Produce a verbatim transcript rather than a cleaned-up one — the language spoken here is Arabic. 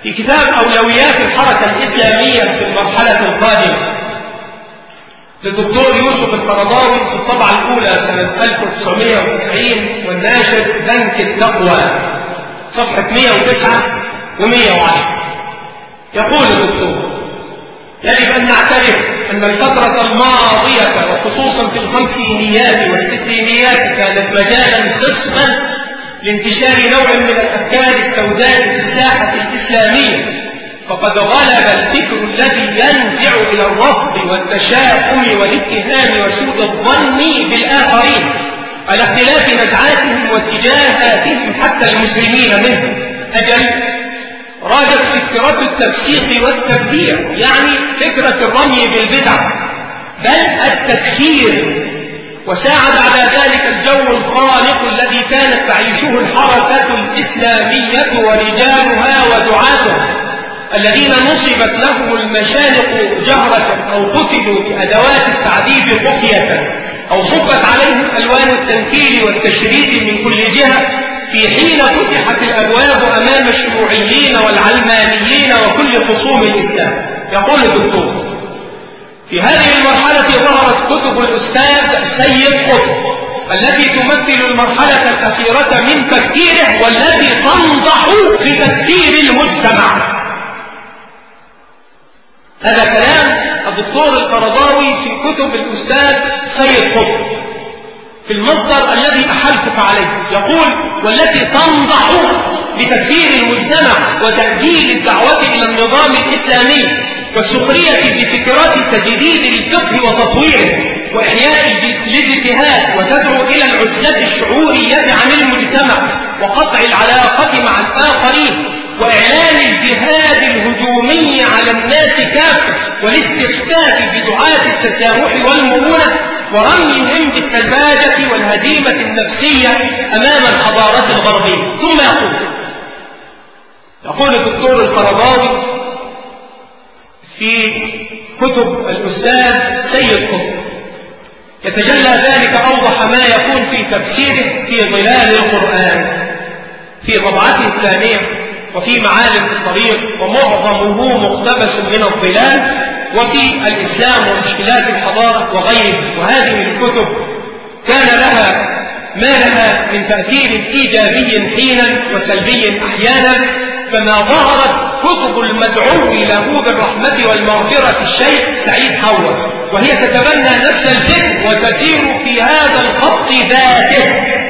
في كتاب أولويات الحركة الإسلامية في المرحلة القادمة للدكتور يوسف القرضاوي في الطبعة الأولى سنة ألف وتسعمائة وتسعين والناشر بنك التقوى صفحة مئة وتسعة ومئة وعشرة. يقول الدكتور: يجب أن نعترف أن الفترة الماضية وخصوصا في الخمسينيات والستينيات كانت مجالا خصبا لانتشار نوع من الأفكار السوداء في الساحة الإسلامية، فقد غلب الفكر الذي ينزع إلى الرفض والتشاؤم والاتهام وسوء الظن بالآخرين على اختلاف نزعاتهم واتجاهاتهم حتى المسلمين منهم. أجل راجت فكرة التفسيق والتبديع، يعني فكرة الرمي بالبدع بل التكفير، وساعد على ذلك الجو الخانق الذي كانت تعيشه الحركة الإسلامية ورجالها ودعاتها الذين نصبت لهم المشانق جهرة أو قتلوا بأدوات التعذيب خفية أو صبت عليهم ألوان التنكيل والتشريد من كل جهة في حين فتحت الأبواب أمام الشيوعيين والعلمانيين وكل خصوم الإسلام. يقول الدكتور: في هذه المرحلة ظهرت كتب الأستاذ سيد قطب التي تمثل المرحلة الأخيرة من تفكيره والتي تنضح لتكفير المجتمع. هذا كلام الدكتور القرضاوي في كتب الأستاذ سيد قطب في المصدر الذي أحلتك عليه. يقول: والتي تنضح لتكفير المجتمع وتأجيل الدعوة إلى النظام الإسلامي والسخرية بفكرات تجديد الفقه وتطويره وإحياء الاجتهاد، وتدعو إلى العزلة الشعورية عن المجتمع وقطع العلاقة مع الآخرين وإعلان الجهاد الهجومي على الناس كافة والاستخفاف بدعاة التسامح والمرونة ورميهم بالسلباجة والهزيمة النفسية أمام الحضارة الغربية. ثم يقول يقول الدكتور القرضاوي في كتب الأستاذ سيد قطب: يتجلى ذلك أوضح ما يكون في تفسيره في ظلال القرآن في طبعته الثانية وفي معالم الطريق، ومعظمه مقتبس من الظلال، وفي الإسلام ومشكلات الحضارة وغيره. وهذه الكتب كان لها ما لها من تأثير إيجابي حينا وسلبي أحيانا، فما ظهرت كتب المدعو له بالرحمة والمغفرة الشيخ سعيد حوا، وهي تتبنى نفس الفكر وتسير في هذا الخط ذاته